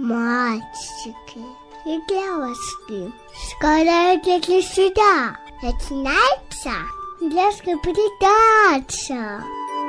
мальчики и девочки, скоро идите сюда. Начинается детская передача.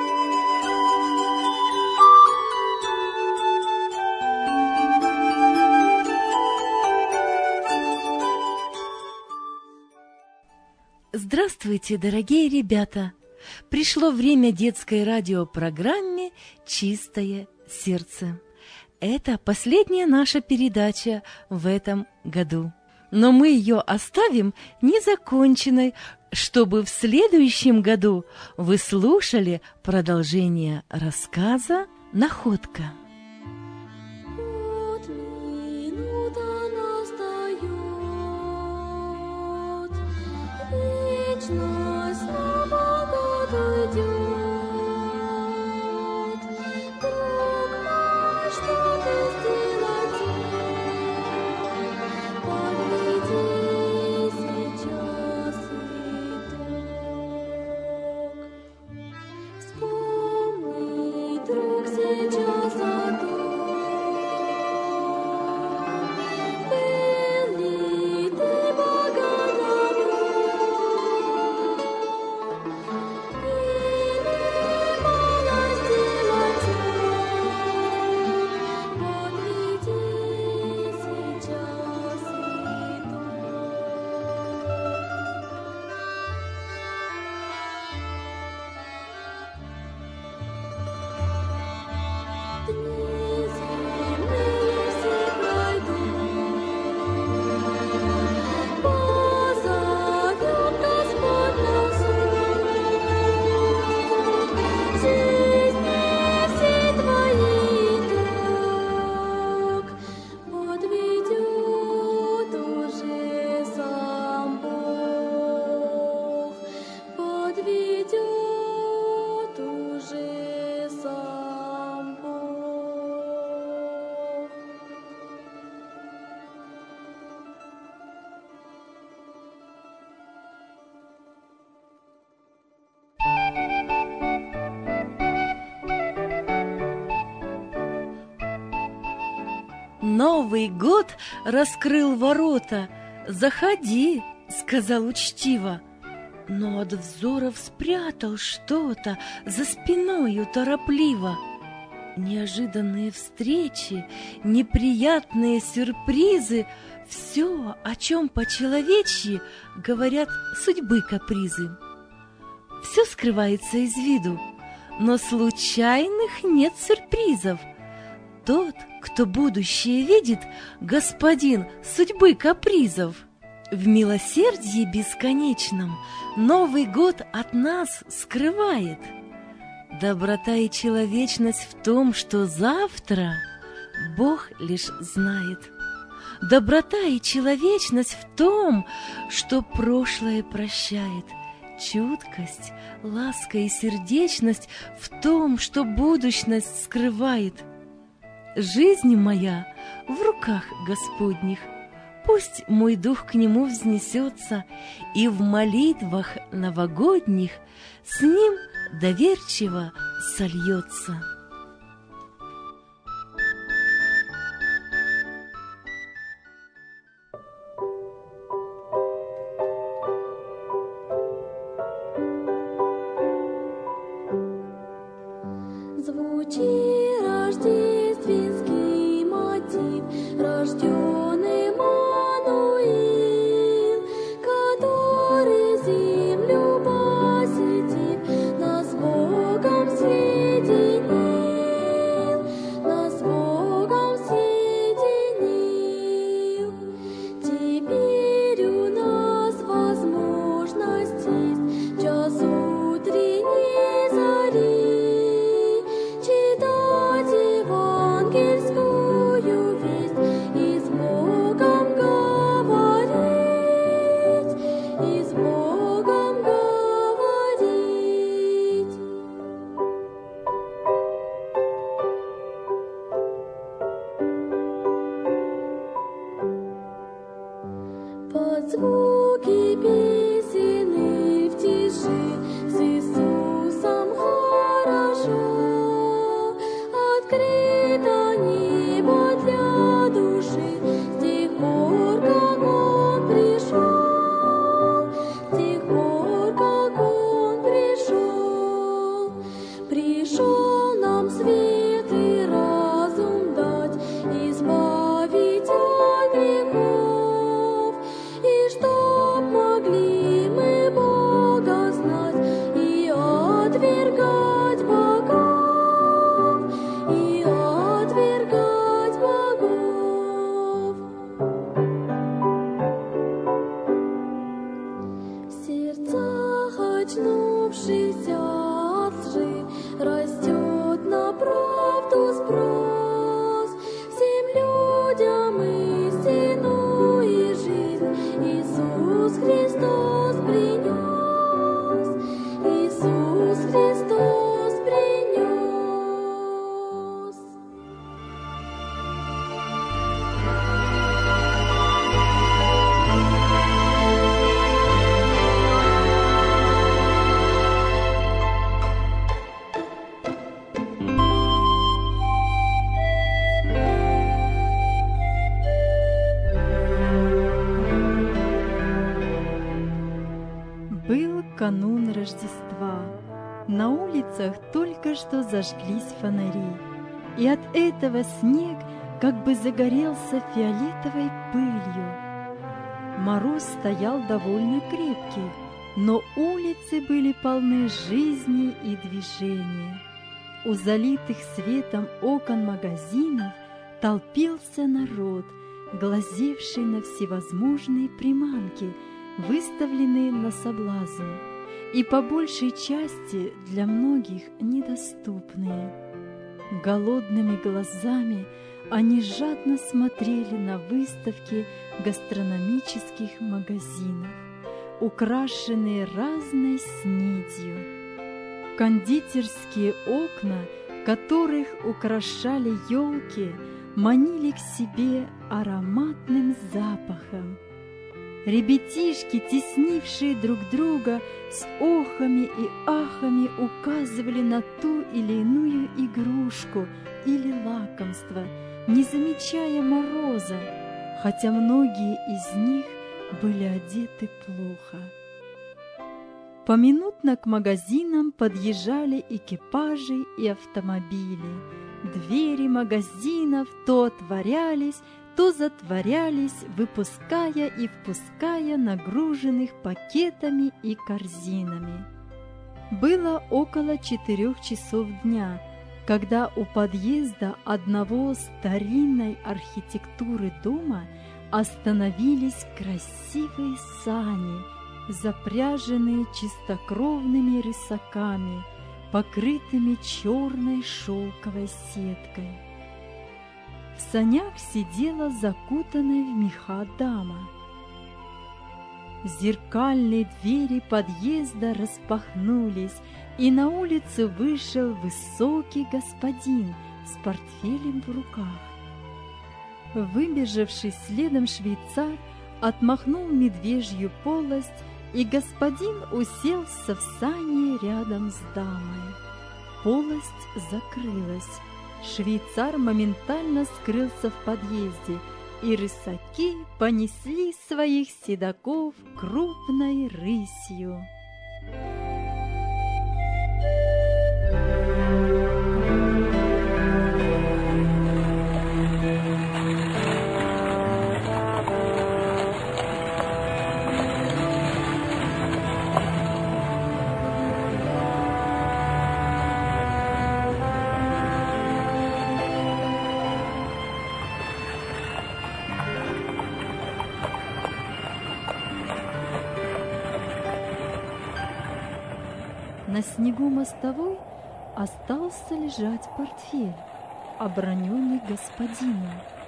Здравствуйте, дорогие ребята! Пришло время детской радиопрограмме «Чистое сердце». Это последняя наша передача в этом году. Но мы ее оставим незаконченной, чтобы в следующем году вы слушали продолжение рассказа «Находка». Новый год раскрыл ворота. «Заходи», — сказал учтиво, но от взоров спрятал что-то за спиною торопливо. Неожиданные встречи, неприятные сюрпризы — все, о чем по-человечьи говорят судьбы капризы. Все скрывается из виду, но случайных нет сюрпризов. Тот, кто будущее видит, господин судьбы капризов. В милосердии бесконечном Новый год от нас скрывает. Доброта и человечность в том, что завтра Бог лишь знает. Доброта и человечность в том, что прошлое прощает. Чуткость, ласка и сердечность в том, что будущность скрывает. Жизнь моя в руках Господних, пусть мой дух к Нему взнесется, и в молитвах новогодних с Ним доверчиво сольется. Читать его На улицах только что зажглись фонари, и от этого снег как бы загорелся фиолетовой пылью. Мороз стоял довольно крепкий, но улицы были полны жизни и движения. У залитых светом окон магазинов толпился народ, глазевший на всевозможные приманки, выставленные на соблазн, и по большей части для многих недоступные. Голодными глазами они жадно смотрели на выставки гастрономических магазинов, украшенные разной снедью. Кондитерские окна, которых украшали елки, манили к себе ароматным запахом. Ребятишки, теснившие друг друга, с охами и ахами указывали на ту или иную игрушку или лакомство, не замечая мороза, хотя многие из них были одеты плохо. Поминутно к магазинам подъезжали экипажи и автомобили. Двери магазинов то отворялись, то затворялись, выпуская и впуская нагруженных пакетами и корзинами. Было около 4 часов дня, когда у подъезда одного старинной архитектуры дома остановились красивые сани, запряженные чистокровными рысаками, покрытыми черной шелковой сеткой. В санях сидела закутанная в меха дама. Зеркальные двери подъезда распахнулись, и на улицу вышел высокий господин с портфелем в руках. Выбежавший следом швейцар отмахнул медвежью полость, и господин уселся в сани рядом с дамой. Полость закрылась. Швейцар моментально скрылся в подъезде, и рысаки понесли своих седаков крупной рысью. На снегу мостовой остался лежать портфель, оброненный господином.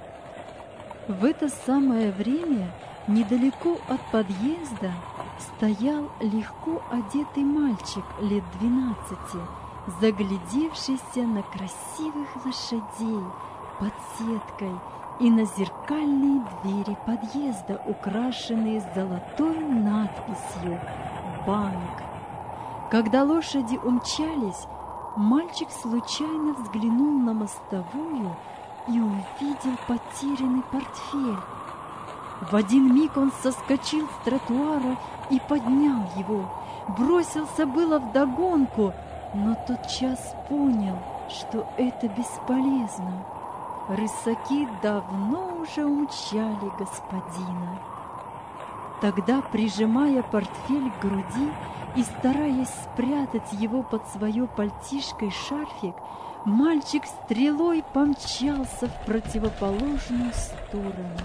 В это самое время недалеко от подъезда стоял легко одетый мальчик лет 12, заглядевшийся на красивых лошадей под сеткой и на зеркальные двери подъезда, украшенные золотой надписью «Банк». Когда лошади умчались, мальчик случайно взглянул на мостовую и увидел потерянный портфель. В один миг он соскочил с тротуара и поднял его, бросился было вдогонку, но тотчас понял, что это бесполезно. Рысаки давно уже умчали господина. Тогда, прижимая портфель к груди и стараясь спрятать его под свое пальтишко и шарфик, мальчик стрелой помчался в противоположную сторону.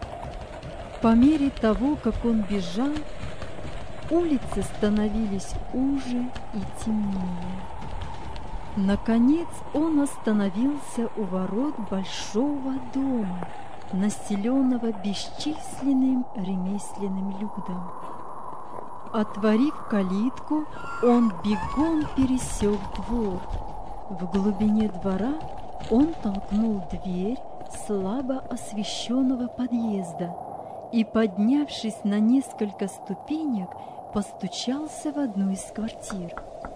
По мере того, как он бежал, улицы становились уже и темнее. Наконец он остановился у ворот большого дома, населенного бесчисленным ремесленным людом. Отворив калитку, он бегом пересек двор. В глубине двора он толкнул дверь слабо освещенного подъезда и, поднявшись на несколько ступенек, постучался в одну из квартир.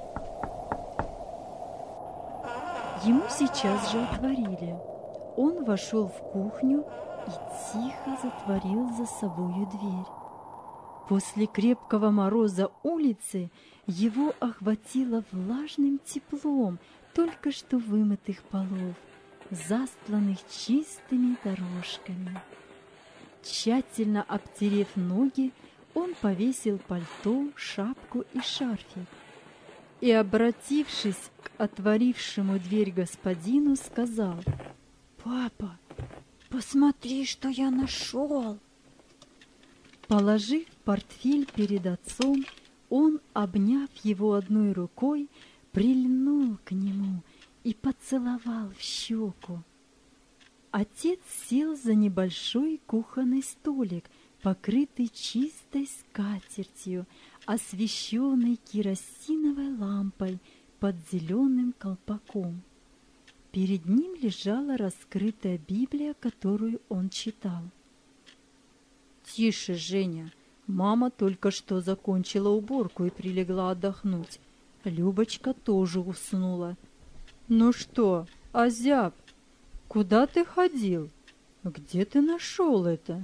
Ему сейчас же отворили. Он вошел в кухню и тихо затворил за собою дверь. После крепкого мороза улицы его охватило влажным теплом только что вымытых полов, застланных чистыми дорожками. Тщательно обтерев ноги, он повесил пальто, шапку и шарфик и, обратившись к отворившему дверь господину, сказал: «Папа, посмотри, что я нашел!» Положив портфель перед отцом, он, обняв его одной рукой, прильнул к нему и поцеловал в щеку. Отец сел за небольшой кухонный столик, покрытый чистой скатертью, освещенный керосиновой лампой под зеленым колпаком. Перед ним лежала раскрытая Библия, которую он читал. «Тише, Женя, мама только что закончила уборку и прилегла отдохнуть. Любочка тоже уснула. Ну что, озяб, куда ты ходил? Где ты нашел это?»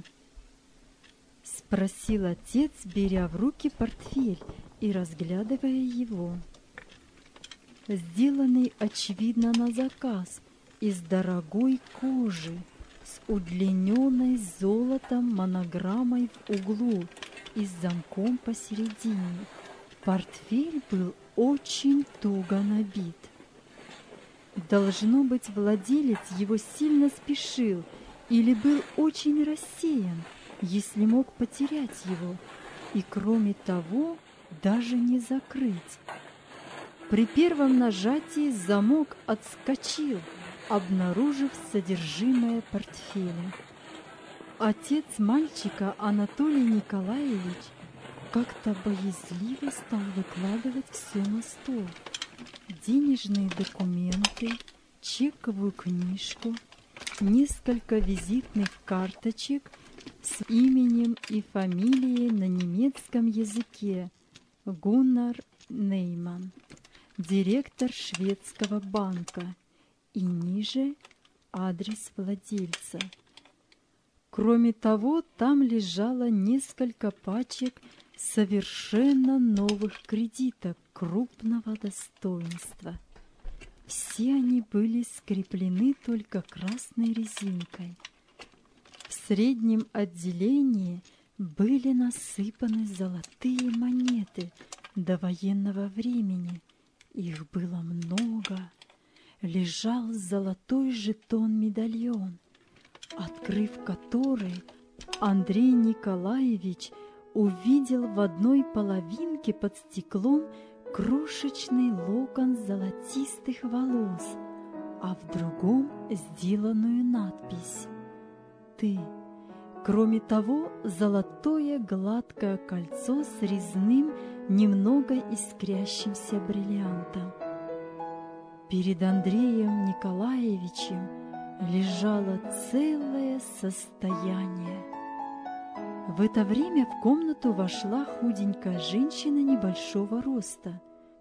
Спросил отец, беря в руки портфель и разглядывая его. Сделанный, очевидно, на заказ, из дорогой кожи, с удлиненной золотом монограммой в углу и с замком посередине. Портфель был очень туго набит. Должно быть, владелец его сильно спешил или был очень рассеян, если мог потерять его, и, кроме того, даже не закрыть. При первом нажатии замок отскочил, обнаружив содержимое портфеля. Отец мальчика, Анатолий Николаевич, как-то боязливо стал выкладывать все на стол: денежные документы, чековую книжку, несколько визитных карточек с именем и фамилией на немецком языке: Гуннар Нейман, директор шведского банка, и ниже адрес владельца. Кроме того, там лежало несколько пачек совершенно новых кредиток крупного достоинства. Все они были скреплены только красной резинкой. В среднем отделении были насыпаны золотые монеты до военного времени. Их было много. Лежал золотой жетон-медальон, открыв который, Андрей Николаевич увидел в одной половинке под стеклом крошечный локон золотистых волос, а в другом сделанную надпись «Ты». Кроме того, золотое гладкое кольцо с резным, немного искрящимся бриллиантом. Перед Андреем Николаевичем лежало целое состояние. В это время в комнату вошла худенькая женщина небольшого роста.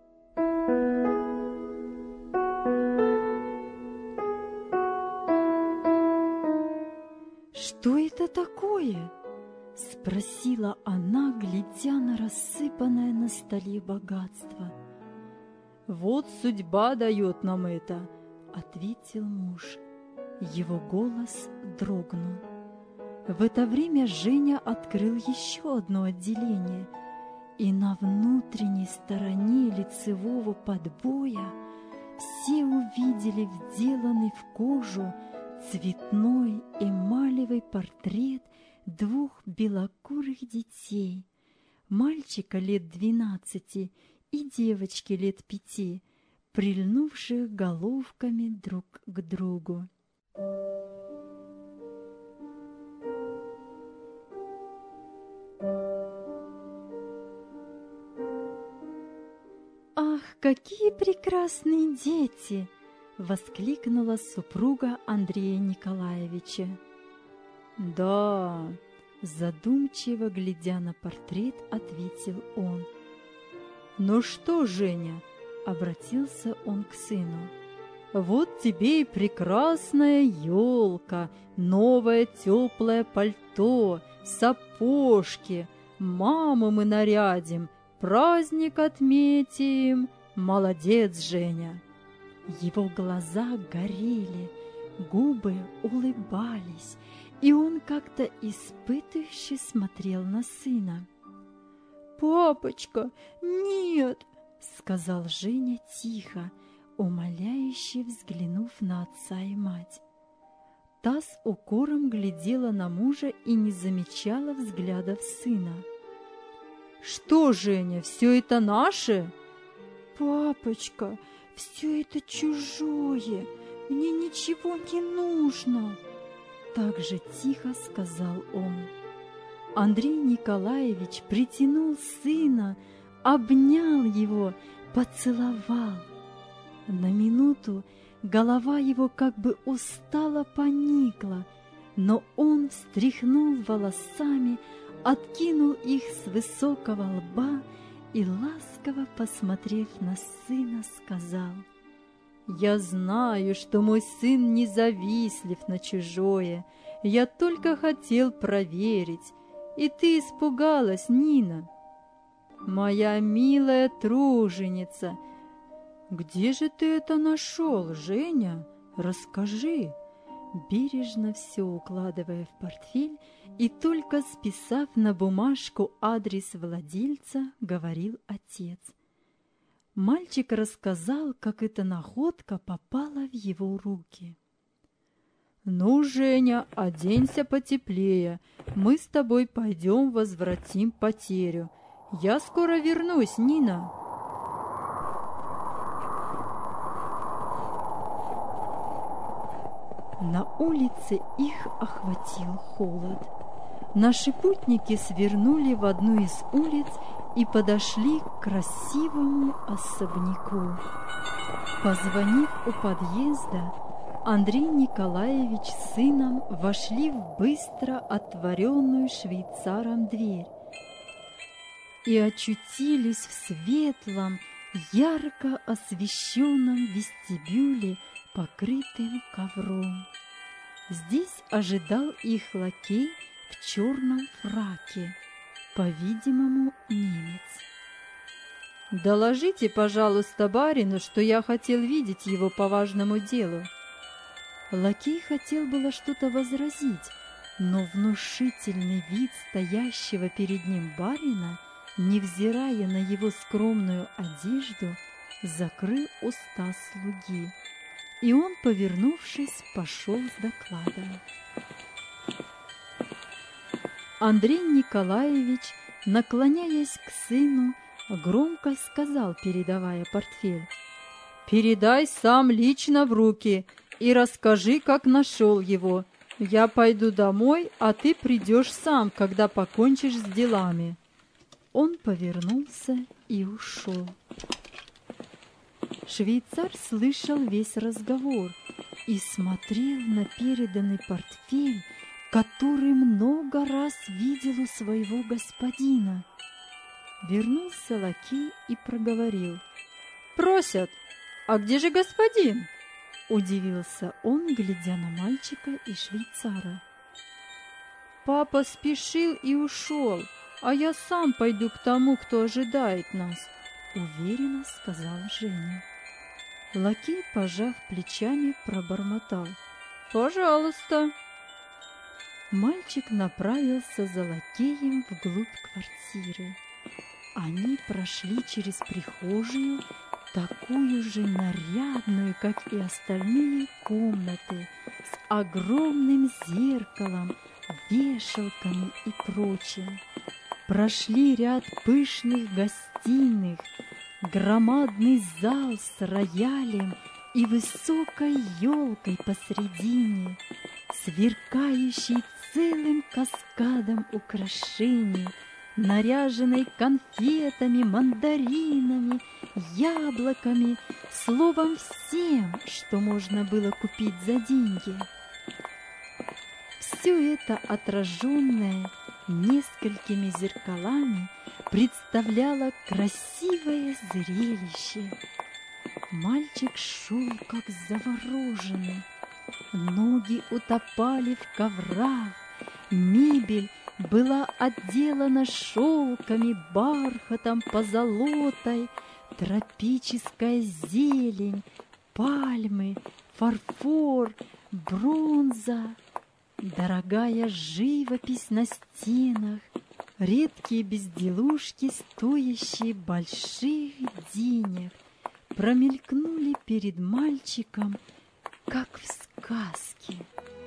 «Что это такое?» — спросила она, глядя на рассыпанное на столе богатство. «Вот судьба дает нам это», — ответил муж. Его голос дрогнул. В это время Женя открыл еще одно отделение, и на внутренней стороне лицевого подбоя все увидели вделанный в кожу цветной эмалевый портрет двух белокурых детей, мальчика лет 12 и девочки лет 5, прильнувших головками друг к другу. «Ах, какие прекрасные дети!» — воскликнула супруга Андрея Николаевича. «Да», — задумчиво глядя на портрет, ответил он. «Ну что, Женя?» — обратился он к сыну. «Вот тебе и прекрасная елка, новое теплое пальто, сапожки, маму мы нарядим, праздник отметим. Молодец, Женя!» Его глаза горели, губы улыбались, и он как-то испытывающе смотрел на сына. «Папочка, нет!» — сказал Женя тихо, умоляюще взглянув на отца и мать. Та с укором глядела на мужа и не замечала взглядов сына. «Что, Женя, все это наше?» «Папочка, все это чужое, мне ничего не нужно!» Так же тихо сказал он. Андрей Николаевич притянул сына, обнял его, поцеловал. На минуту голова его как бы устало поникла, но он встряхнул волосами, откинул их с высокого лба и, ласково посмотрев на сына, сказал: «Я знаю, что мой сын не завистлив на чужое, я только хотел проверить, и ты испугалась, Нина. Моя милая труженица, где же ты это нашел, Женя? Расскажи». Бережно все укладывая в портфель и только списав на бумажку адрес владельца, говорил отец. Мальчик рассказал, как эта находка попала в его руки. «Ну, Женя, оденься потеплее, мы с тобой пойдем возвратим потерю. Я скоро вернусь, Нина». На улице их охватил холод. Наши путники свернули в одну из улиц и подошли к красивому особняку. Позвонив у подъезда, Андрей Николаевич с сыном вошли в быстро отворенную швейцаром дверь и очутились в светлом, ярко освещенном вестибюле, покрытым ковром. Здесь ожидал их лакей в черном фраке, по-видимому, немец. «Доложите, пожалуйста, барину, что я хотел видеть его по важному делу». Лакей хотел было что-то возразить, но внушительный вид стоящего перед ним барина, невзирая на его скромную одежду, закрыл уста слуги, и он, повернувшись, пошел с докладом. Андрей Николаевич, наклоняясь к сыну, громко сказал, передавая портфель: «Передай сам лично в руки и расскажи, как нашел его. Я пойду домой, а ты придешь сам, когда покончишь с делами». Он повернулся и ушел. Швейцар слышал весь разговор и смотрел на переданный портфель, который много раз видел у своего господина. Вернулся лакей и проговорил: «Просят, а где же господин?» Удивился он, глядя на мальчика и швейцара. «Папа спешил и ушел, а я сам пойду к тому, кто ожидает нас», — уверенно сказал Женя. Лакей, пожав плечами, пробормотал: «Пожалуйста». Мальчик направился за лакеем вглубь квартиры. Они прошли через прихожую, такую же нарядную, как и остальные комнаты, с огромным зеркалом, вешалками и прочим. Прошли ряд пышных гостиных, громадный зал с роялем и высокой елкой посредине, сверкающий целым каскадом украшений, наряженной конфетами, мандаринами, яблоками, словом, всем, что можно было купить за деньги. Все это, отраженное несколькими зеркалами, представляло красивое зрелище. Мальчик шел как завороженный. Ноги утопали в коврах, мебель была отделана шелками, бархатом, позолотой, тропическая зелень, пальмы, фарфор, бронза, дорогая живопись на стенах, редкие безделушки, стоящие больших денег, промелькнули перед мальчиком, как в сказке.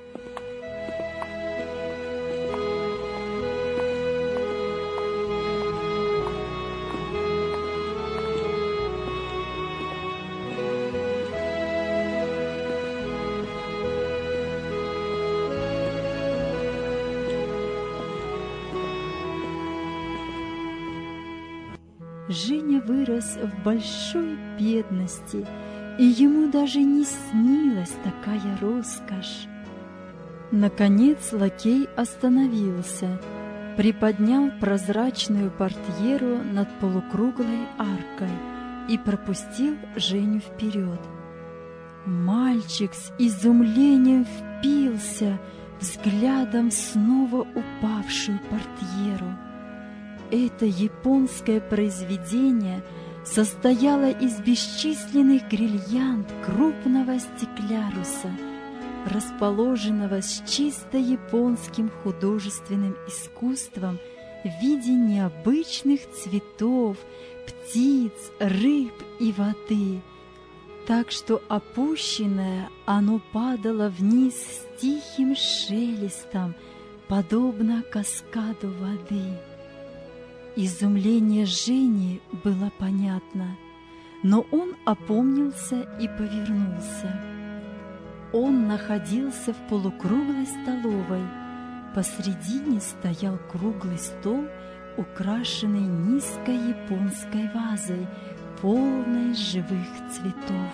Женя вырос в большой бедности, и ему даже не снилась такая роскошь. Наконец лакей остановился, приподнял прозрачную портьеру над полукруглой аркой и пропустил Женю вперед. Мальчик с изумлением впился взглядом в снова упавшую портьеру. Это японское произведение состояло из бесчисленных гирлянд крупного стекляруса, расположенного с чисто японским художественным искусством в виде необычных цветов, птиц, рыб и воды, так что опущенное оно падало вниз с тихим шелестом, подобно каскаду воды. Изумление Жени было понятно, но он опомнился и повернулся. Он находился в полукруглой столовой. Посредине стоял круглый стол, украшенный низкой японской вазой, полной живых цветов.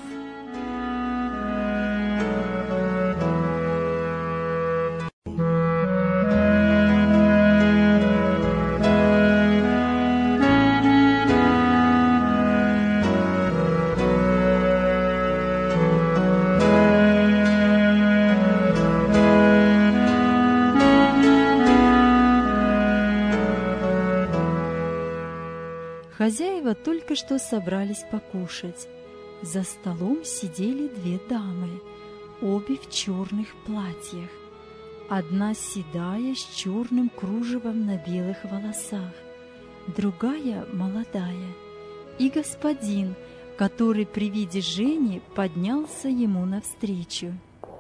Хозяева только что собрались покушать. За столом сидели две дамы, обе в черных платьях. Одна седая, с черным кружевом на белых волосах, другая молодая. И господин, который при виде Жени поднялся ему навстречу.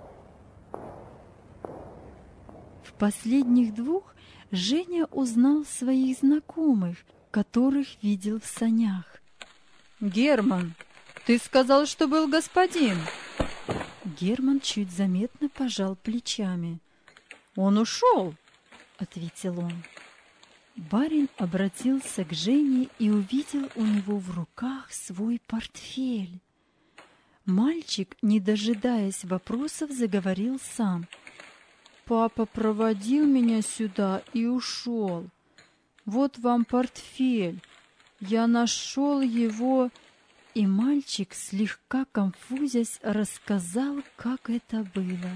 В последних двух Женя узнал своих знакомых, которых видел в санях. «Герман, ты сказал, что был господин!» Герман чуть заметно пожал плечами. «Он ушел!» — ответил он. Барин обратился к Жене и увидел у него в руках свой портфель. Мальчик, не дожидаясь вопросов, заговорил сам. «Папа проводил меня сюда и ушел. Вот вам портфель. Я нашел его...» И мальчик, слегка конфузясь, рассказал, как это было.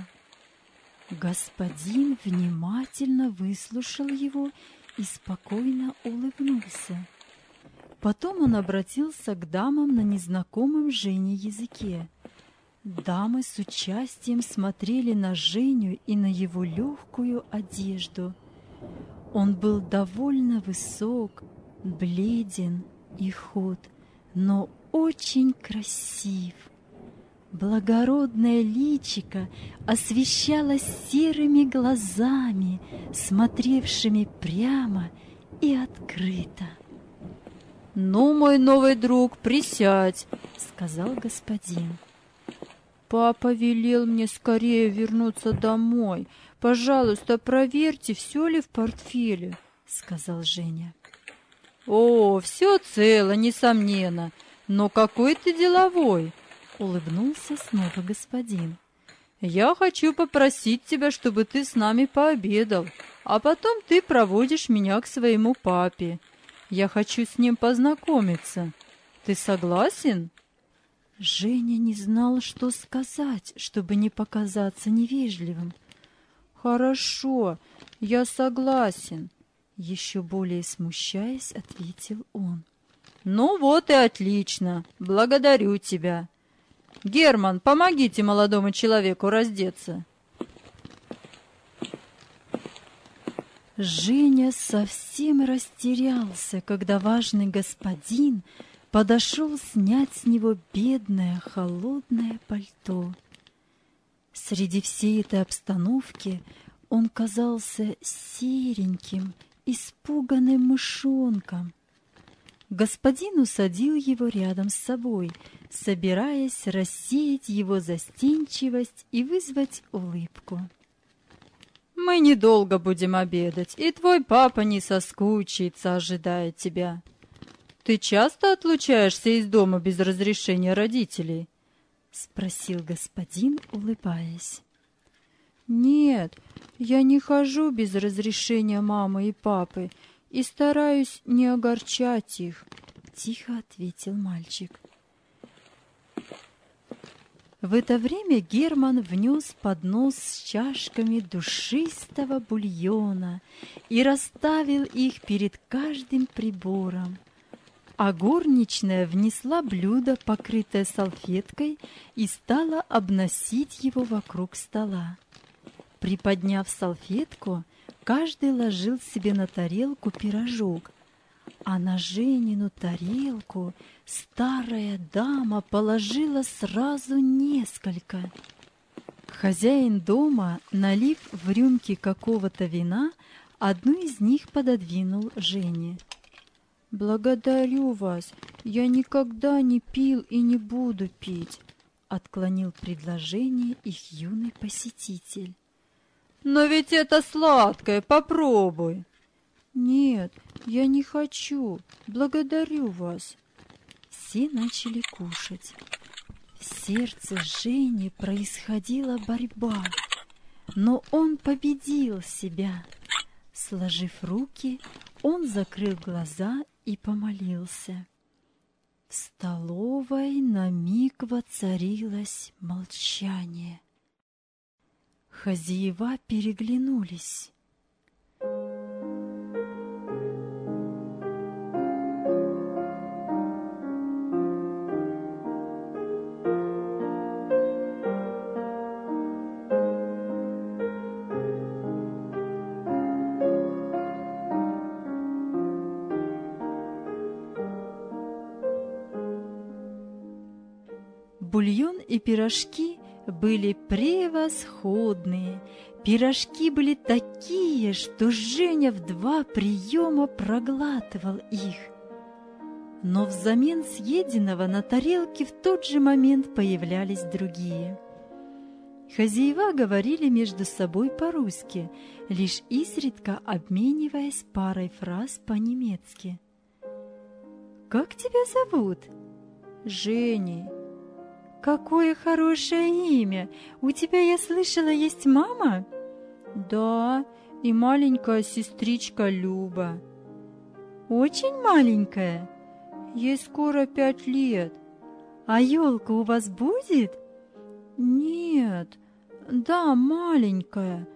Господин внимательно выслушал его и спокойно улыбнулся. Потом он обратился к дамам на незнакомом Жене языке. Дамы с участием смотрели на Женю и на его легкую одежду. Он был довольно высок, бледен и худ, но очень красив. Благородное личико освещалось серыми глазами, смотревшими прямо и открыто. «Ну, мой новый друг, присядь», — сказал господин. «Папа велел мне скорее вернуться домой. Пожалуйста, проверьте, все ли в портфеле», — сказал Женя. «О, все цело, несомненно. Но какой ты деловой!» — улыбнулся снова господин. «Я хочу попросить тебя, чтобы ты с нами пообедал, а потом ты проводишь меня к своему папе. Я хочу с ним познакомиться. Ты согласен?» Женя не знал, что сказать, чтобы не показаться невежливым. «Хорошо, «Я согласен», — еще более смущаясь, ответил он. «Ну вот и отлично, благодарю тебя. Герман, помогите молодому человеку раздеться». Женя совсем растерялся, когда важный господин подошел снять с него бедное холодное пальто. Среди всей этой обстановки он казался сереньким, испуганным мышонком. Господин усадил его рядом с собой, собираясь рассеять его застенчивость и вызвать улыбку. «Мы недолго будем обедать, и твой папа не соскучится, ожидая тебя. Ты часто отлучаешься из дома без разрешения родителей?» — спросил господин, улыбаясь. «Нет, я не хожу без разрешения мамы и папы и стараюсь не огорчать их», — тихо ответил мальчик. В это время Герман внес поднос с чашками душистого бульона и расставил их перед каждым прибором. А горничная внесла блюдо, покрытое салфеткой, и стала обносить его вокруг стола. Приподняв салфетку, каждый ложил себе на тарелку пирожок, а на Женину тарелку старая дама положила сразу несколько. Хозяин дома, налив в рюмки какого-то вина, одну из них пододвинул Жене. «Благодарю вас, я никогда не пил и не буду пить», — отклонил предложение их юный посетитель. «Но ведь это сладкое, попробуй». «Нет, я не хочу, благодарю вас». Все начали кушать. В сердце Жени происходила борьба, но он победил себя. Сложив руки, он закрыл глаза и помолился. В столовой на миг воцарилось молчание. Хозяева переглянулись. Бульон и пирожки были превосходные. Пирожки были такие, что Женя в 2 приема проглатывал их. Но взамен съеденного на тарелке в тот же момент появлялись другие. Хозяева говорили между собой по-русски, лишь изредка обмениваясь парой фраз по-немецки. «Как тебя зовут?» «Женей». «Какое хорошее имя! У тебя, я слышала, есть мама?» «Да, и маленькая сестричка Люба». «Очень маленькая?» «Ей скоро 5 лет». «А елка у вас будет?» «Нет, да, маленькая».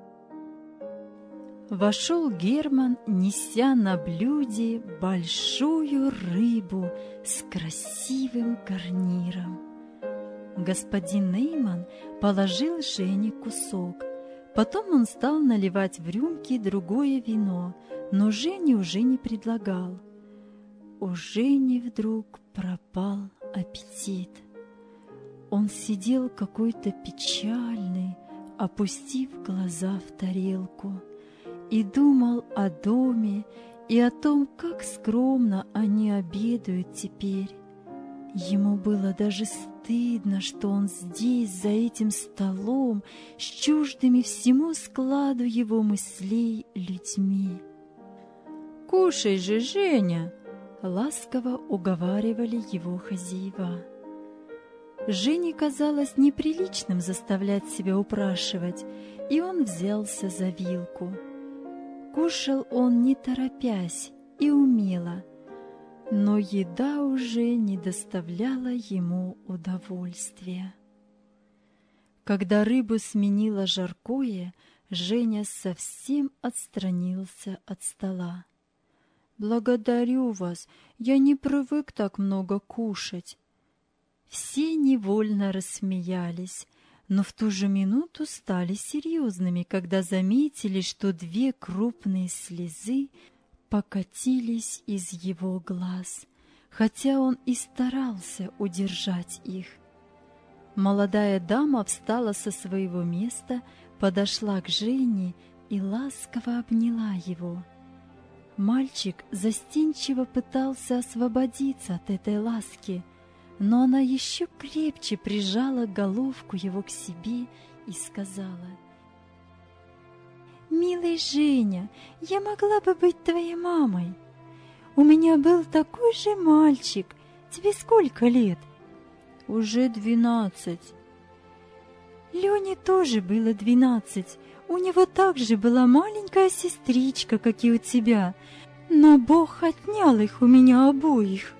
Вошел Герман, неся на блюде большую рыбу с красивым гарниром. Господин Нейман положил Жене кусок. Потом он стал наливать в рюмки другое вино, но Жене уже не предлагал. У Жени вдруг пропал аппетит. Он сидел какой-то печальный, опустив глаза в тарелку, и думал о доме и о том, как скромно они обедают теперь. Ему было даже стыдно, что он здесь, за этим столом, с чуждыми всему складу его мыслей людьми. «Кушай же, Женя!» — ласково уговаривали его хозяева. Жене казалось неприличным заставлять себя упрашивать, и он взялся за вилку. Кушал он не торопясь и умело, но еда уже не доставляла ему удовольствия. Когда рыбу сменило жаркое, Женя совсем отстранился от стола. «Благодарю вас, я не привык так много кушать». Все невольно рассмеялись, но в ту же минуту стали серьезными, когда заметили, что 2 крупные слезы покатились из его глаз, хотя он и старался удержать их. Молодая дама встала со своего места, подошла к Жене и ласково обняла его. Мальчик застенчиво пытался освободиться от этой ласки, но она еще крепче прижала головку его к себе и сказала: «Милый Женя, я могла бы быть твоей мамой. У меня был такой же мальчик. Тебе сколько лет?» «Уже 12. Лене тоже было 12. У него также была маленькая сестричка, как и у тебя, но Бог отнял их у меня обоих».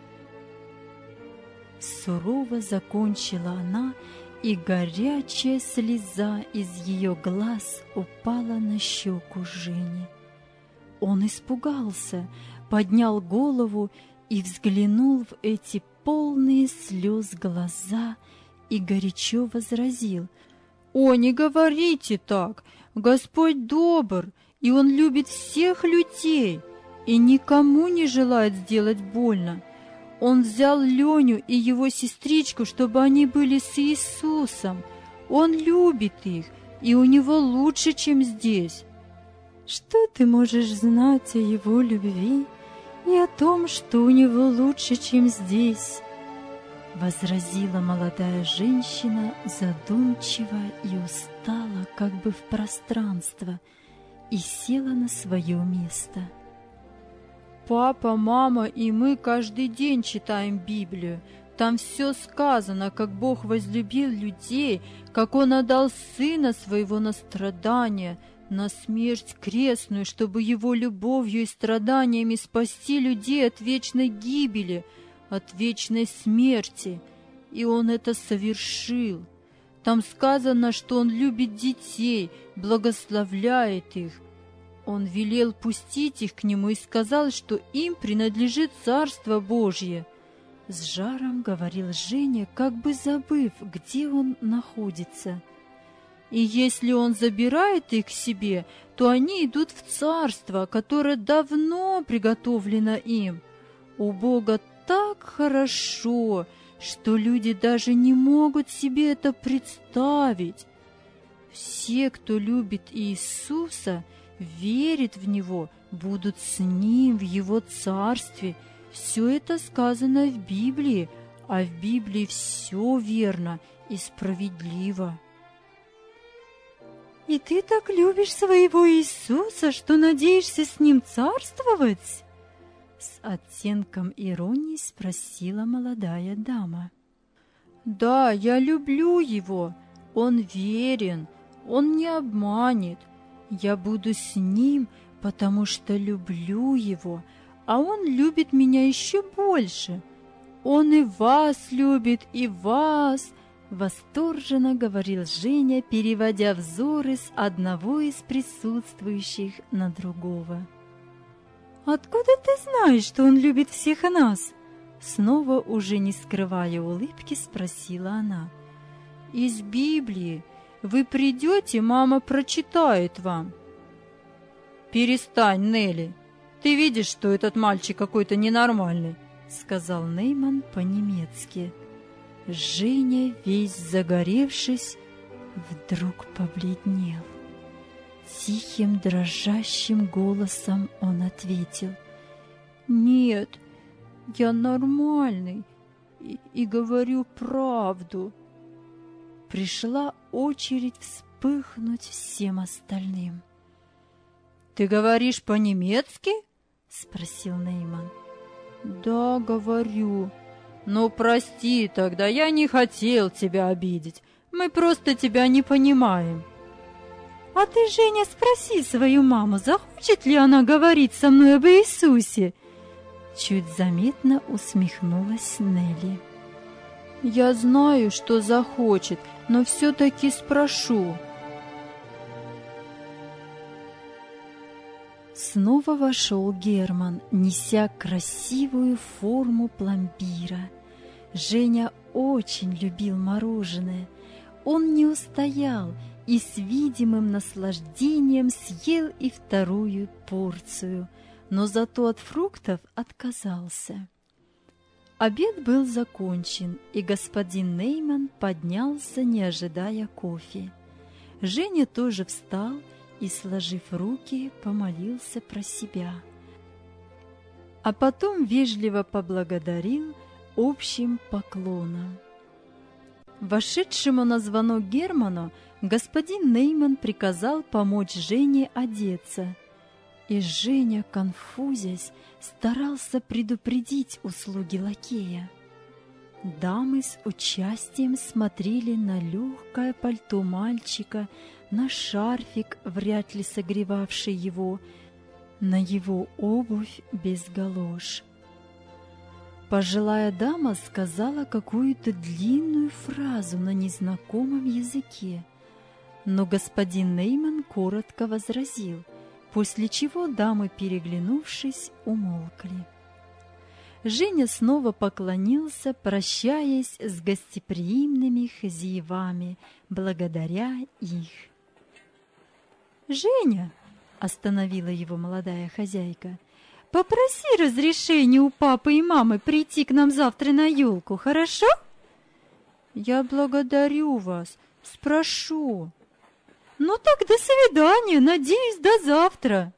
Сурово закончила она, и горячая слеза из ее глаз упала на щеку Жени. Он испугался, поднял голову и взглянул в эти полные слез глаза и горячо возразил: «О, не говорите так! Господь добр, и Он любит всех людей, и никому не желает сделать больно. Он взял Леню и его сестричку, чтобы они были с Иисусом. Он любит их, и у него лучше, чем здесь». «Что ты можешь знать о его любви и о том, что у него лучше, чем здесь?» — возразила молодая женщина задумчиво и устала, как бы в пространство, и села на свое место. «Папа, мама и мы каждый день читаем Библию. Там все сказано, как Бог возлюбил людей, как Он отдал Сына Своего на страдания, на смерть крестную, чтобы Его любовью и страданиями спасти людей от вечной гибели, от вечной смерти. И Он это совершил. Там сказано, что Он любит детей, благословляет их. Он велел пустить их к Нему и сказал, что им принадлежит Царство Божье». С жаром говорил Женя, как бы забыв, где он находится. «И если Он забирает их к себе, то они идут в Царство, которое давно приготовлено им. У Бога так хорошо, что люди даже не могут себе это представить. Все, кто любит Иисуса, верит в Него, будут с Ним в Его Царстве. Все это сказано в Библии, а в Библии все верно и справедливо». «И ты так любишь своего Иисуса, что надеешься с Ним царствовать?» С оттенком иронии спросила молодая дама. «Да, я люблю Его. Он верен, Он не обманет. Я буду с Ним, потому что люблю Его, а Он любит меня еще больше. Он и вас любит, и вас!» Восторженно говорил Женя, переводя взоры с одного из присутствующих на другого. «Откуда ты знаешь, что Он любит всех нас?» Снова, уже не скрывая улыбки, спросила она. «Из Библии. Вы придете, мама прочитает вам». «Перестань, Нелли. Ты видишь, что этот мальчик какой-то ненормальный», сказал Нейман по-немецки. Женя, весь загоревшись, вдруг побледнел. Тихим, дрожащим голосом он ответил: «Нет, я нормальный и говорю правду». Пришла очередь вспыхнуть всем остальным. «Ты говоришь по-немецки?» — спросил Нейман. «Да, говорю». «Ну, прости тогда, я не хотел тебя обидеть. Мы просто тебя не понимаем». «А ты, Женя, спроси свою маму, захочет ли она говорить со мной об Иисусе?» Чуть заметно усмехнулась Нелли. «Я знаю, что захочет, но все-таки спрошу». Снова вошел Герман, неся красивую форму пломбира. Женя очень любил мороженое. Он не устоял и с видимым наслаждением съел и вторую порцию, но зато от фруктов отказался. Обед был закончен, и господин Нейман поднялся, не ожидая кофе. Женя тоже встал и, сложив руки, помолился про себя. А потом вежливо поблагодарил общим поклоном. Вошедшему на звонок Герману господин Нейман приказал помочь Жене одеться, и Женя, конфузясь, старался предупредить услуги лакея. Дамы с участием смотрели на легкое пальто мальчика, на шарфик, вряд ли согревавший его, на его обувь без галош. Пожилая дама сказала какую-то длинную фразу на незнакомом языке, но господин Нейман коротко возразил, после чего дамы, переглянувшись, умолкли. Женя снова поклонился, прощаясь с гостеприимными хозяевами, благодаря их. «Женя!» — остановила его молодая хозяйка. «Попроси разрешения у папы и мамы прийти к нам завтра на елку, хорошо?» «Я благодарю вас, спрошу». «Ну так до свидания, надеюсь, до завтра».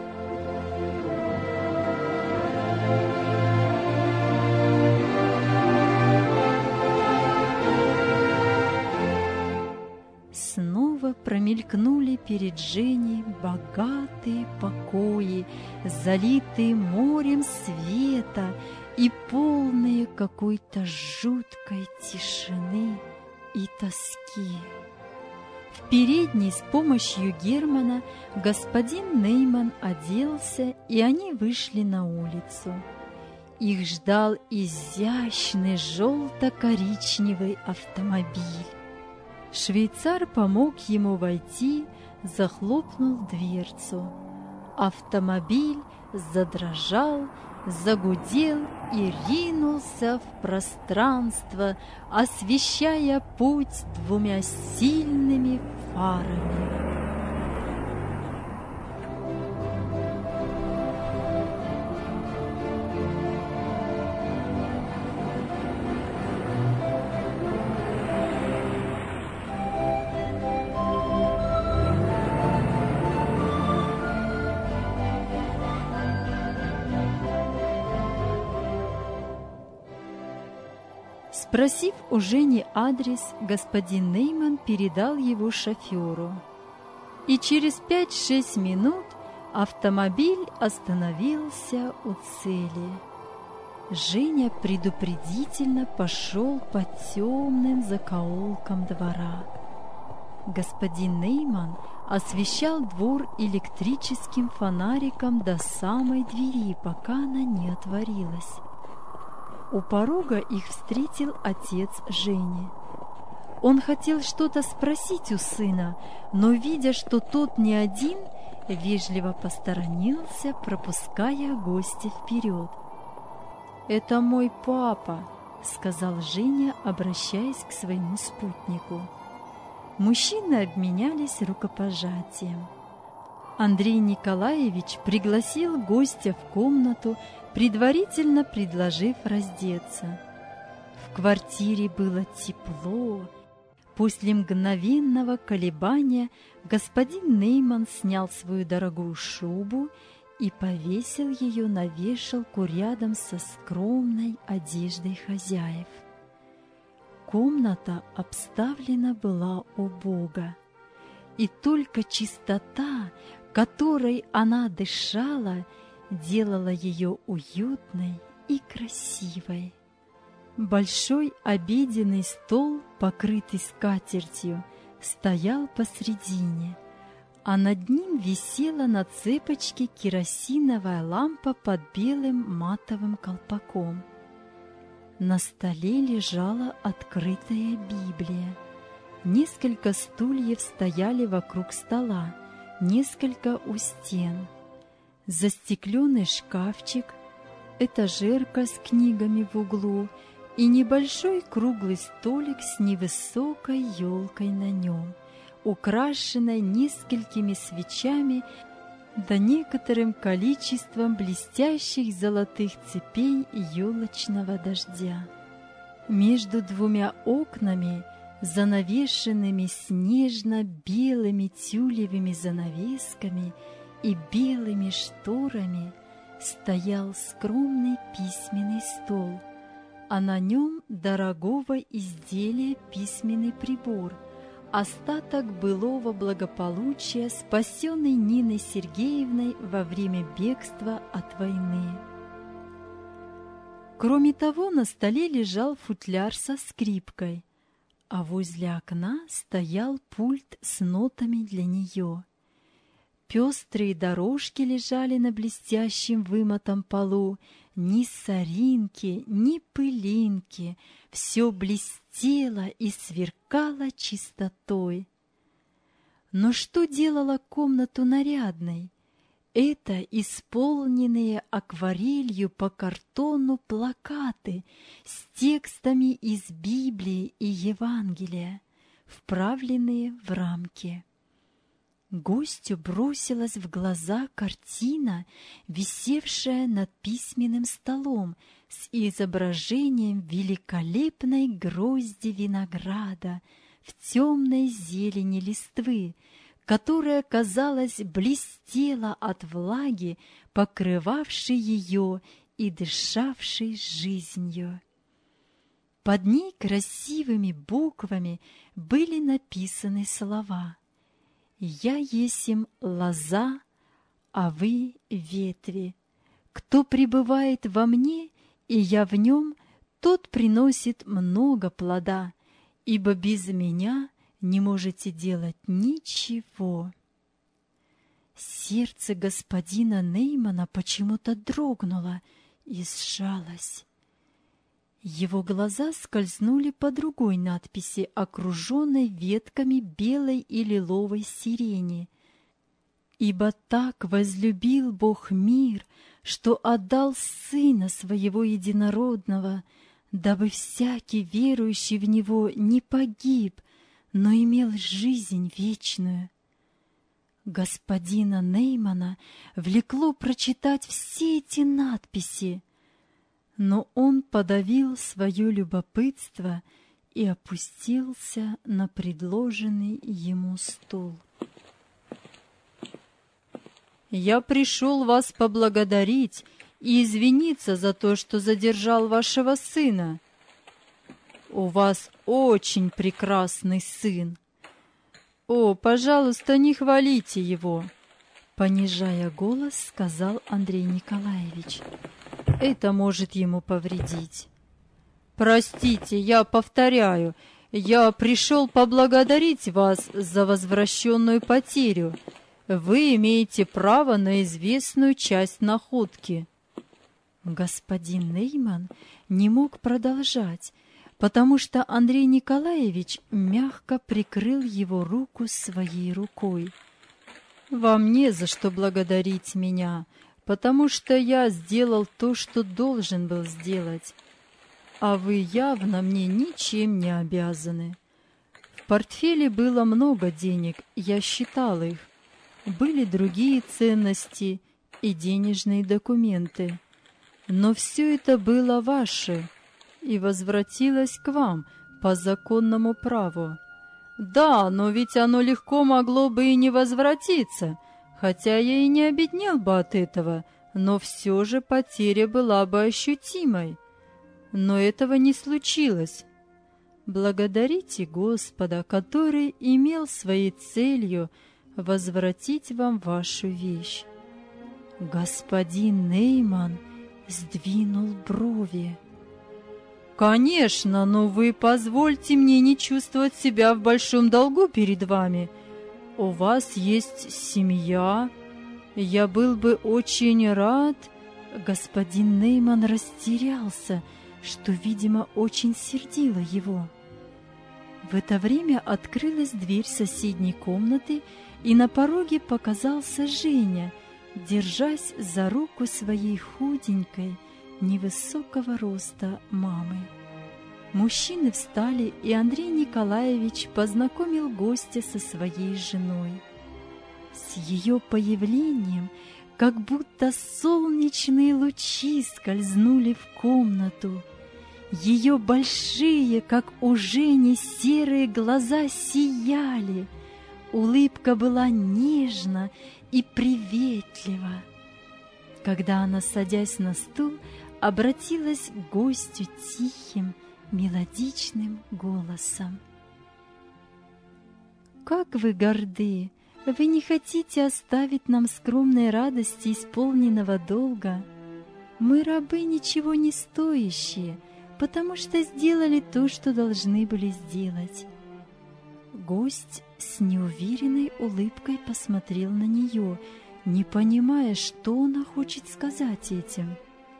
Снова промелькнули перед Женей богатые покои, залитые морем света и полные какой-то жуткой тишины и тоски. В передней с помощью Германа господин Нейман оделся, и они вышли на улицу. Их ждал изящный желто-коричневый автомобиль. Швейцар помог ему войти, захлопнул дверцу. Автомобиль задрожал, загудел и ринулся в пространство, освещая путь двумя сильными фарами. Спросив у Жени адрес, господин Нейман передал его шоферу. И через 5-6 минут автомобиль остановился у цели. Женя предупредительно пошел по темным закоулкам двора. Господин Нейман освещал двор электрическим фонариком до самой двери, пока она не отворилась. У порога их встретил отец Жени. Он хотел что-то спросить у сына, но, видя, что тот не один, вежливо посторонился, пропуская гостя вперед. «Это мой папа», — сказал Женя, обращаясь к своему спутнику. Мужчины обменялись рукопожатием. Андрей Николаевич пригласил гостя в комнату, предварительно предложив раздеться. В квартире было тепло. После мгновенного колебания господин Нейман снял свою дорогую шубу и повесил ее на вешалку рядом со скромной одеждой хозяев. Комната обставлена была убого, и только чистота, которой она дышала, делала ее уютной и красивой. Большой обеденный стол, покрытый скатертью, стоял посредине, а над ним висела на цепочке керосиновая лампа под белым матовым колпаком. На столе лежала открытая Библия. Несколько стульев стояли вокруг стола, несколько у стен. застекленный шкафчик, этажерка с книгами в углу и небольшой круглый столик с невысокой елкой на нем, украшенной несколькими свечами да некоторым количеством блестящих золотых цепей елочного дождя. Между двумя окнами, занавешенными снежно-белыми тюлевыми занавесками и белыми шторами, стоял скромный письменный стол, а на нем дорогого изделия письменный прибор, остаток былого благополучия, спасенный Ниной Сергеевной во время бегства от войны. Кроме того, на столе лежал футляр со скрипкой, а возле окна стоял пульт с нотами для нее. Пестрые дорожки лежали на блестящем вымытом полу, ни соринки, ни пылинки, все блестело и сверкало чистотой. Но что делало комнату нарядной? Это исполненные акварелью по картону плакаты с текстами из Библии и Евангелия, вправленные в рамки. Гостю бросилась в глаза картина, висевшая над письменным столом с изображением великолепной грозди винограда в темной зелени листвы, которая, казалось, блестела от влаги, покрывавшей ее и дышавшей жизнью. Под ней красивыми буквами были написаны слова: «Я есмь лоза, а вы ветви. Кто пребывает во мне, и я в нем, тот приносит много плода, ибо без меня не можете делать ничего». Сердце господина Неймана почему-то дрогнуло и сжалось. Его глаза скользнули по другой надписи, окруженной ветками белой и лиловой сирени. «Ибо так возлюбил Бог мир, что отдал Сына Своего Единородного, дабы всякий верующий в Него не погиб, но имел жизнь вечную». Господина Неймана влекло прочитать все эти надписи, но он подавил свое любопытство и опустился на предложенный ему стул. «Я пришел вас поблагодарить и извиниться за то, что задержал вашего сына. У вас очень прекрасный сын. О, пожалуйста, не хвалите его!» Понижая голос, сказал Андрей Николаевич. «Это может ему повредить». «Простите, я повторяю, я пришел поблагодарить вас за возвращенную потерю. Вы имеете право на известную часть находки». Господин Нейман не мог продолжать, потому что Андрей Николаевич мягко прикрыл его руку своей рукой. «Вам не за что благодарить меня, потому что я сделал то, что должен был сделать, а вы явно мне ничем не обязаны. В портфеле было много денег, я считал их. Были другие ценности и денежные документы. Но все это было ваше и возвратилось к вам по законному праву. Да, но ведь оно легко могло бы и не возвратиться, хотя я и не обеднел бы от этого, но все же потеря была бы ощутимой. Но этого не случилось. Благодарите Господа, который имел своей целью возвратить вам вашу вещь». Господин Нейман сдвинул брови. «Конечно, но вы позвольте мне не чувствовать себя в большом долгу перед вами. У вас есть семья. Я был бы очень рад...» Господин Нейман растерялся, что, видимо, очень сердило его. В это время открылась дверь соседней комнаты, и на пороге показался Женя держась за руку своей худенькой, невысокого роста мамы. Мужчины встали, и Андрей Николаевич познакомил гостя со своей женой. С ее появлением как будто солнечные лучи скользнули в комнату. Ее большие, как у Жени, серые глаза сияли. Улыбка была нежна и приветлива. Когда она, садясь на стул, обратилась к гостю тихим, мелодичным голосом. «Как вы горды! Вы не хотите оставить нам скромной радости исполненного долга? Мы рабы ничего не стоящие, потому что сделали то, что должны были сделать». Гость с неуверенной улыбкой посмотрел на нее, не понимая, что она хочет сказать этим.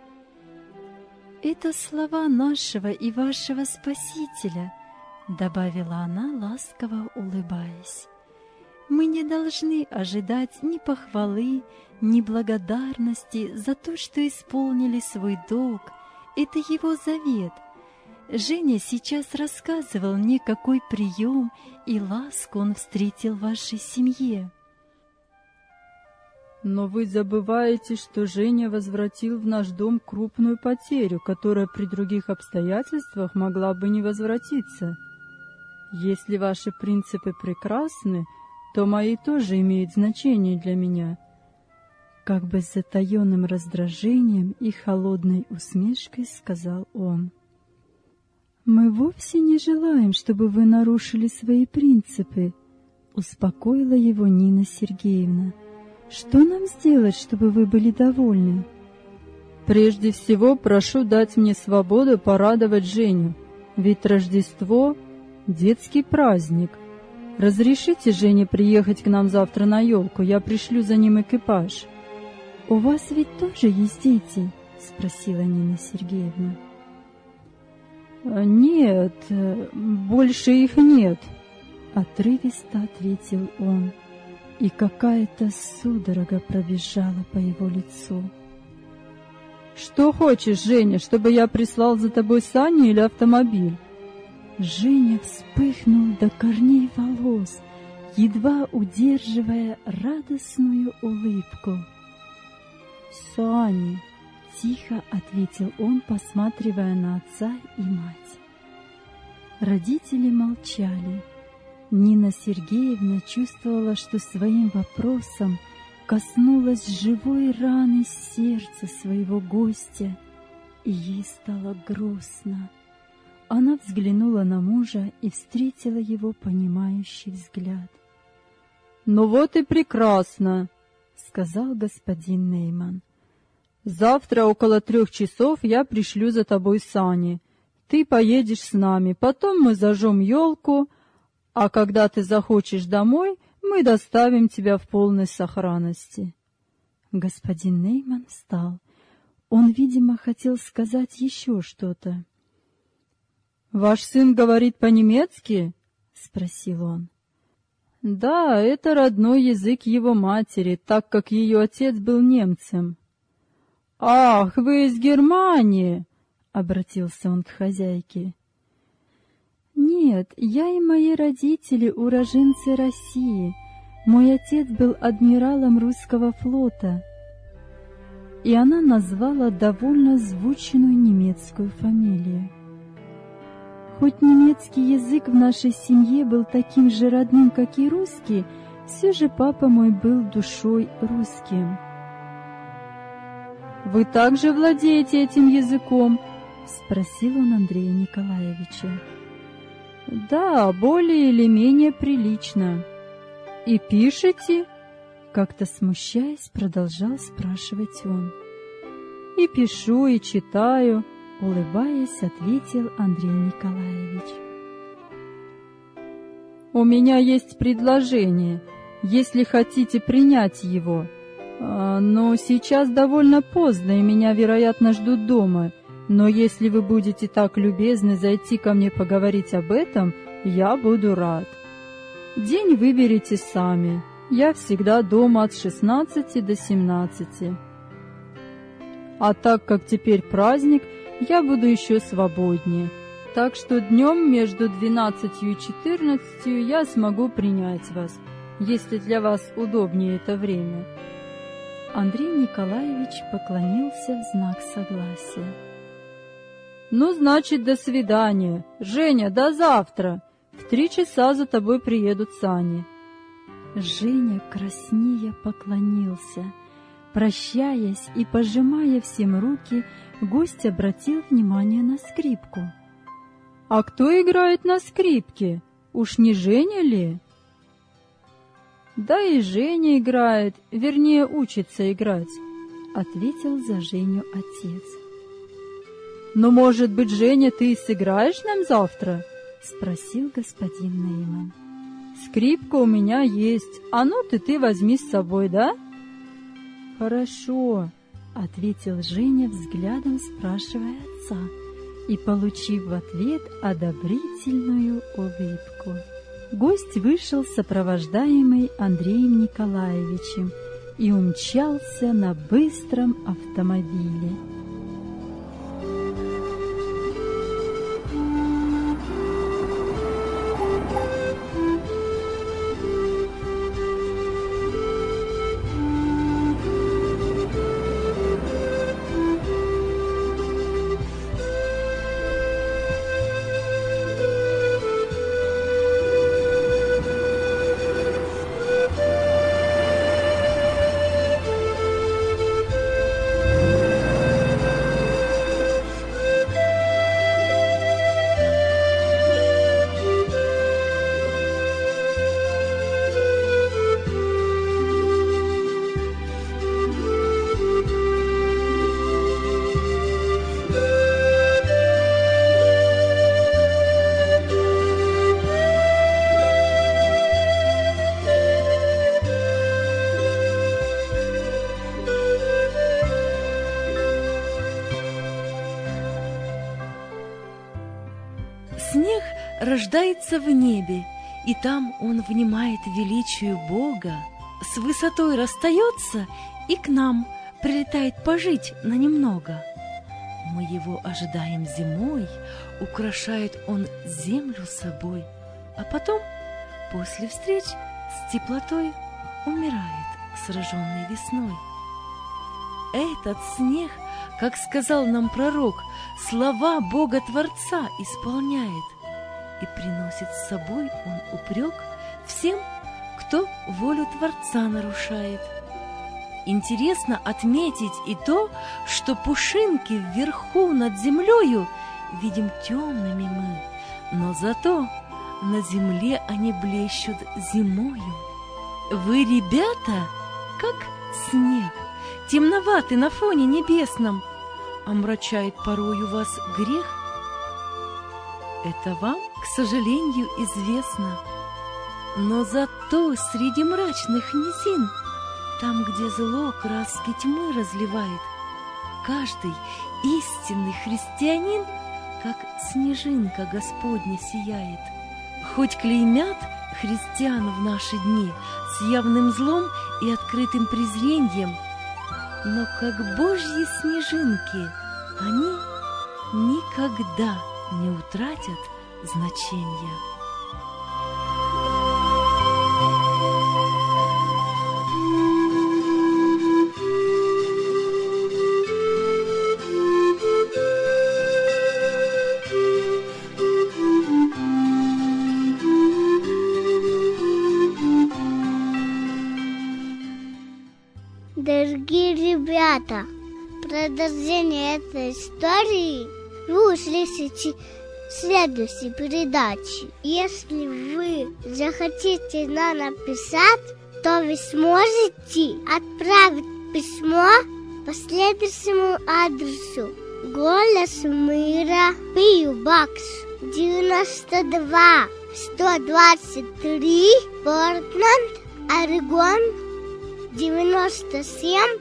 «Это слова нашего и вашего Спасителя», — добавила она, ласково улыбаясь. «Мы не должны ожидать ни похвалы, ни благодарности за то, что исполнили свой долг. Это его завет. Женя сейчас рассказывал мне, какой прием и ласку он встретил в вашей семье». Но вы забываете, что Женя возвратил в наш дом крупную потерю, которая при других обстоятельствах могла бы не возвратиться. Если ваши принципы прекрасны, то мои тоже имеют значение для меня. Как бы с затаенным раздражением и холодной усмешкой сказал он. «Мы вовсе не желаем, чтобы вы нарушили свои принципы», — успокоила его Нина Сергеевна. «Что нам сделать, чтобы вы были довольны?» Прежде всего, прошу дать мне свободу порадовать Женю, ведь Рождество — детский праздник. Разрешите Жене приехать к нам завтра на елку, я пришлю за ним экипаж. «У вас ведь тоже есть дети?» — спросила Нина Сергеевна. «Нет, больше их нет», — отрывисто ответил он, и какая-то судорога пробежала по его лицу. «Что хочешь, Женя, чтобы я прислал за тобой сани или автомобиль?» Женя вспыхнул до корней волос, едва удерживая радостную улыбку. «Сани», — тихо ответил он, посматривая на отца и мать. Родители молчали. Нина Сергеевна чувствовала, что своим вопросом коснулась живой раны сердца своего гостя, и ей стало грустно. Она взглянула на мужа и встретила его понимающий взгляд. «Ну вот и прекрасно», — сказал господин Нейман. «Завтра около 3 часов я пришлю за тобой сани. Ты поедешь с нами, потом мы зажжем елку, а когда ты захочешь домой, мы доставим тебя в полной сохранности». Господин Нейман встал. Он, видимо, хотел сказать еще что-то. «Ваш сын говорит по-немецки?» — спросил он. «Да, это родной язык его матери, так как ее отец был немцем». «Ах, вы из Германии!» — обратился он к хозяйке. «Нет, я и мои родители уроженцы России. Мой отец был адмиралом русского флота». И она назвала довольно звучную немецкую фамилию. Хоть немецкий язык в нашей семье был таким же родным, как и русский, все же папа мой был душой русским. «Вы также владеете этим языком?» — спросил он Андрея Николаевича. «Да, более или менее прилично. И пишете?» — как-то смущаясь, продолжал спрашивать он. «И пишу, и читаю», — улыбаясь, ответил Андрей Николаевич. «У меня есть предложение, если хотите принять его. Но сейчас довольно поздно, и меня, вероятно, ждут дома. Но если вы будете так любезны зайти ко мне поговорить об этом, я буду рад. День выберите сами. Я всегда дома от 16 до 17. А так как теперь праздник, я буду еще свободнее. Так что днем между 12 и 14 я смогу принять вас, если для вас удобнее это время. Андрей Николаевич поклонился в знак согласия. Ну, значит, до свидания. Женя, до завтра. В 3 часа за тобой приедут сани. Женя краснея поклонился. Прощаясь и пожимая всем руки, гость обратил внимание на скрипку. А кто играет на скрипке? Уж не Женя ли? Да и Женя играет, вернее, учится играть, ответил за Женю отец. Но, может быть, Женя, ты сыграешь нам завтра? Спросил господин Нейман. Скрипка у меня есть, а ну ты возьми с собой, да? Хорошо, ответил Женя, взглядом спрашивая отца, и получив в ответ одобрительную улыбку. Гость вышел сопровождаемый Андреем Николаевичем и умчался на быстром автомобиле. Снег рождается в небе, и там он внимает величию Бога, с высотой расстается и к нам прилетает пожить на немного. Мы его ожидаем зимой, украшает он землю собой, а потом, после встреч с теплотой, умирает, сраженный весной. Этот снег, как сказал нам пророк, слова Бога-Творца исполняет, и приносит с собой он упрек всем, кто волю Творца нарушает. Интересно отметить и то, что пушинки вверху над землею видим темными мы, но зато на земле они блещут зимою. Вы, ребята, как снег, темноваты на фоне небесном, омрачает порою вас грех. Это вам, к сожалению, известно. Но зато среди мрачных низин, там, где зло краски тьмы разливает, каждый истинный христианин, как снежинка Господня, сияет. Хоть клеймят христиан в наши дни с явным злом и открытым презрением, но как Божьи снежинки они никогда не утратят значения. Дорогие ребята, продолжение этой истории вы услышите в следующей передаче. Если вы захотите нам написать, то вы сможете отправить письмо по следующему адресу: Голос Мира, P.O. Box 92 123, Портленд, Орегон 97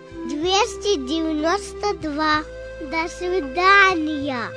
292. До свидания.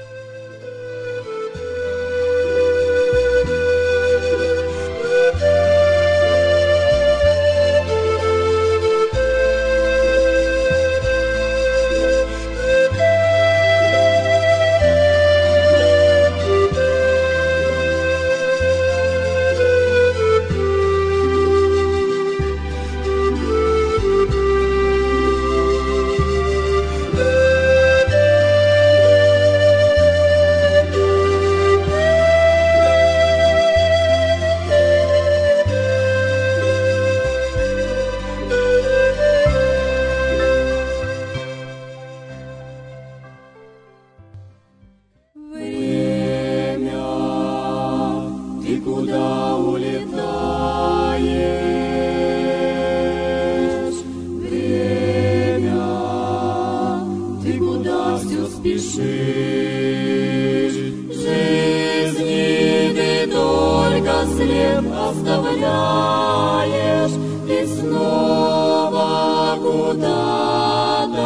гуляешь и снова куда-то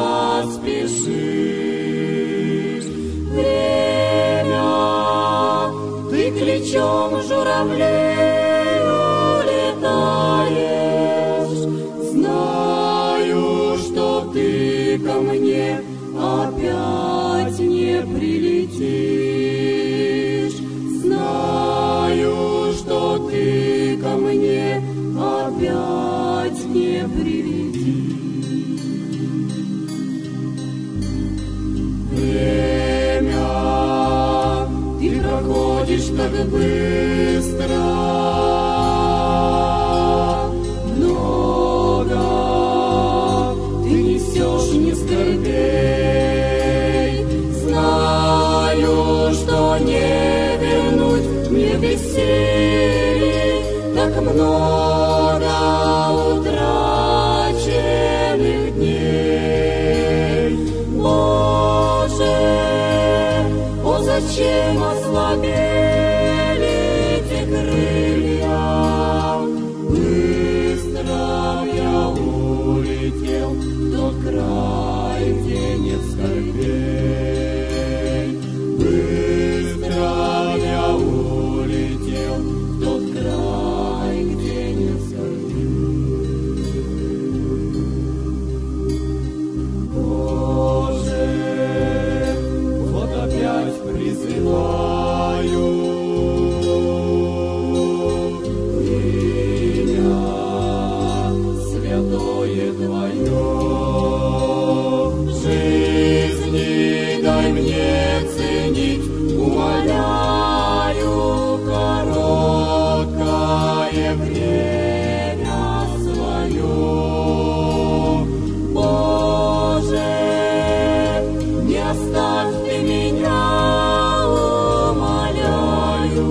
спешишь. Время, ты кличом журавлей улетаешь. Знаю, что ты ко мне опять не прилетишь. Знаю, что ты ко мне опять не прилетишь. Время, ты проходишь так быстро. Много ты несешь не скорбей. Знаю, что не вернуть мне веселье, так много утраченных дней. Боже, о, зачем ослабели те крылья? Быстро я улетел в тот край, где нет скорбей. Быстро я улетел в тот край, где нет скорбей. Боже, вот опять призываю меня, святое Твое. Жизни дай мне ценить, умоляю, короткое время свое. Боже, не оставь ты меня, умоляю.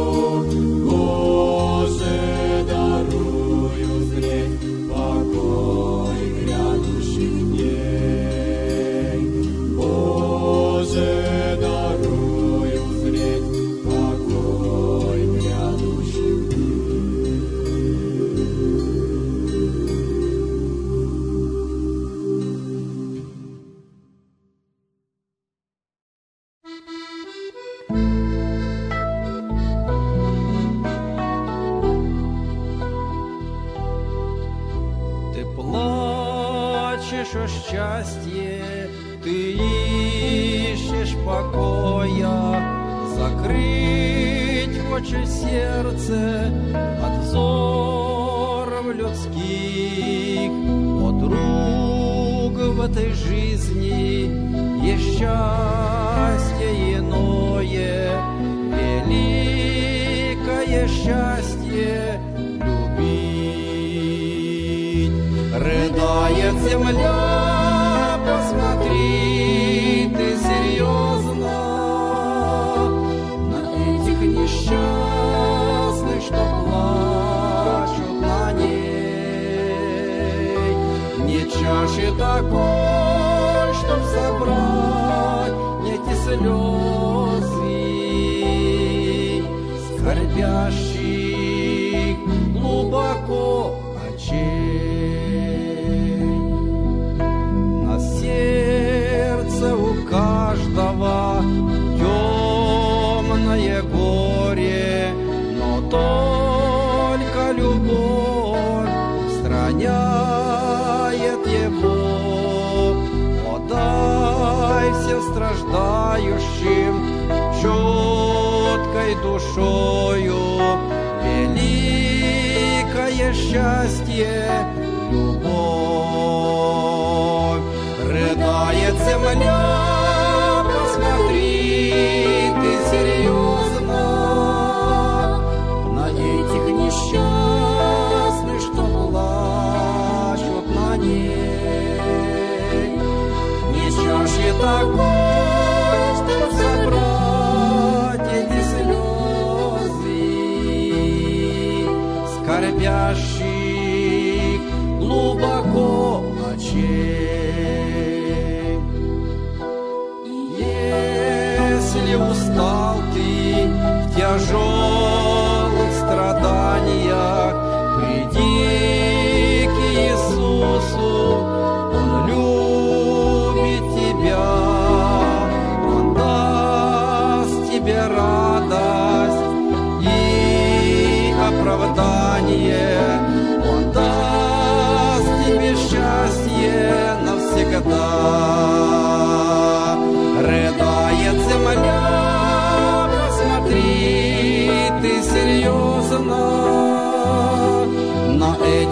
Боже, дарую зреть покой грядущих дней. Боже, дарую зреть покой грядущих дней. Ты плачешь о счастье, ты ищешь покоя, закрыть хочешь сердце от взоров людских. О, друг, в этой жизни есть счастье иное, великое счастье любить. Рыдает земля, посмотри ты серьезно на этих несчастных, что плачут на ней. Не чаши такой, чтоб собрать эти слезы скорбящих глубоко очей. На сердце у каждого темное горе, но только любовь устраняет его. О, дай всем страждающим чуткой душою великое счастье любовь. Рыдает земля, посмотри ты серьезно на этих несчастных, что плачут на ней. Несчастье такое, чтоб собрать эти слезы скорбящих глубоко очей. Если устал ты в тяжелых страданиях,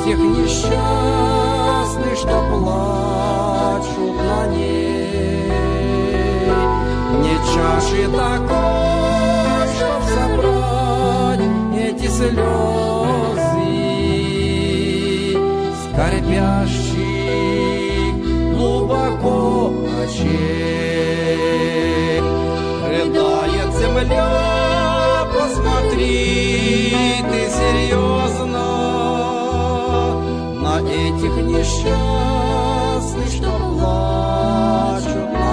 этих несчастных, что плачут на ней. Не чаши такой, чтоб собрать эти слезы скорбящих глубоко очей. Рыдает земля, посмотри ты серьезно на этих несчастных, что плачут на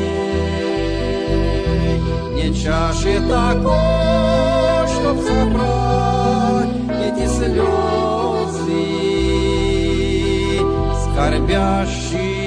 ней. Не чаши такой, чтоб собрать эти слезы скорбящие